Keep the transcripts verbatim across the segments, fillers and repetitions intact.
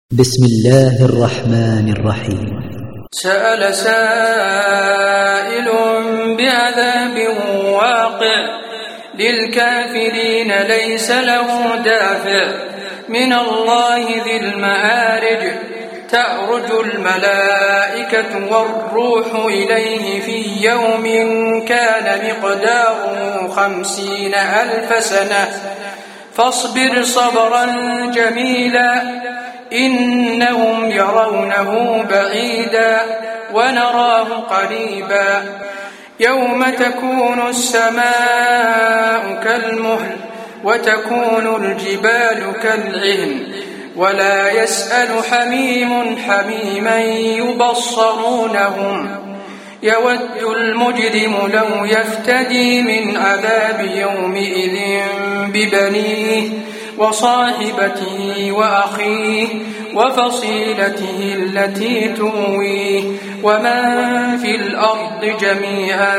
بسم الله الرحمن الرحيم. سأل سائل بعذاب واقع للكافرين ليس له دافع من الله ذي المعارج تعرج الملائكة والروح إليه في يوم كان مقداره خمسين ألف سنة فاصبر صبرا جميلا إنهم يرونه بعيدا ونراه قريبا يوم تكون السماء كالمهل وتكون الجبال كالعهن ولا يسأل حميم حميما يبصرونهم يود المجرم لو يفتدي من عذاب يومئذ ببنيه وصاحبته وأخيه وفصيلته التي تؤويه ومن في الأرض جميعا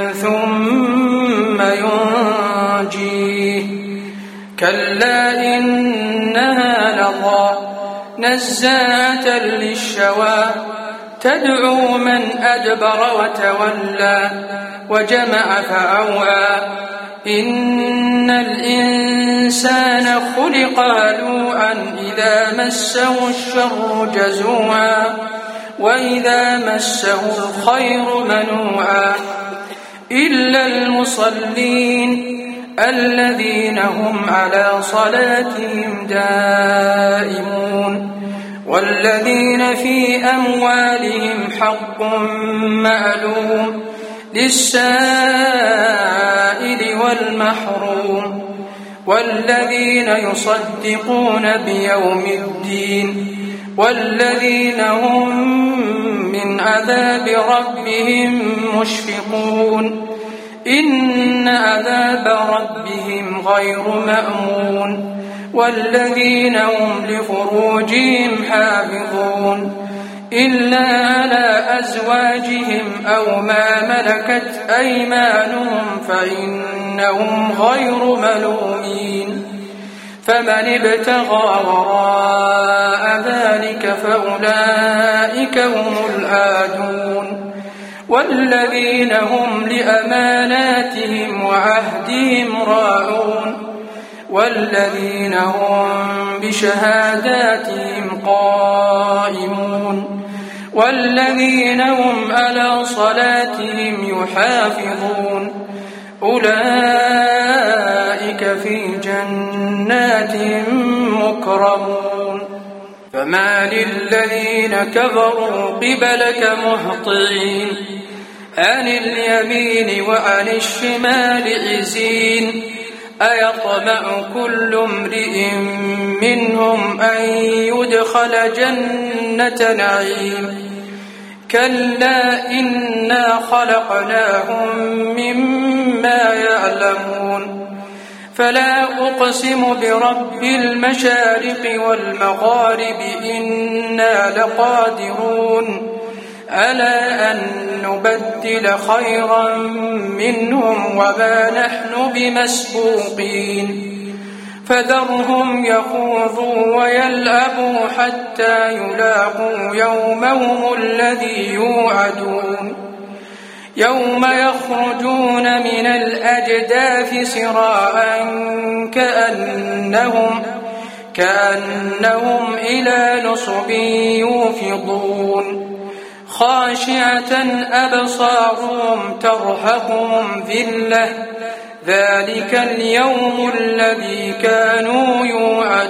ثم ينجيه كلا إنها لظى نزاعة للشوى تدعو من أدبر وتولى وجمع فأوعى إن الإنسان خلق هلوعا إذا مسه الشر جزوعا وإذا مسه الخير منوعا إلا المصلين الذين هم على صلاتهم دائمون والذين في أموالهم حق معلوم للسائل والمحروم والذين يصدقون بيوم الدين والذين هم من عذاب ربهم مشفقون إن عذاب ربهم غير مأمون والذين هم لفروجهم حافظون إلا على أزواجهم أو ما ملكت أيمانهم فإنهم غير ملومين فمن ابتغى وراء ذلك فأولئك هم العادون والذين هم لأماناتهم وعهدهم راعون والذين هم بشهاداتهم قائمون والذين هم على صلاتهم يحافظون أولئك في جنات مكرمون فما للذين كفروا قبلك مهطعين عن اليمين وعن الشمال عزين أيطمع كل امرئ منهم أن يدخل جنة نعيم كلا إنا خلقناهم مما يعلمون فلا أقسم برب المشارق والمغارب إنا لقادرون على أن نبدل خيرا منهم وما نحن بمسبوقين فذرهم يخوضوا ويلعبوا حتى يلاقوا يومهم الذي يوعدون يوم يخرجون من الأجداث سراعا كأنهم كأنهم إلى نصب يوفضون خاشعة أبصارهم ترهقهم ذلة ذلك اليوم الذي كانوا يوعدون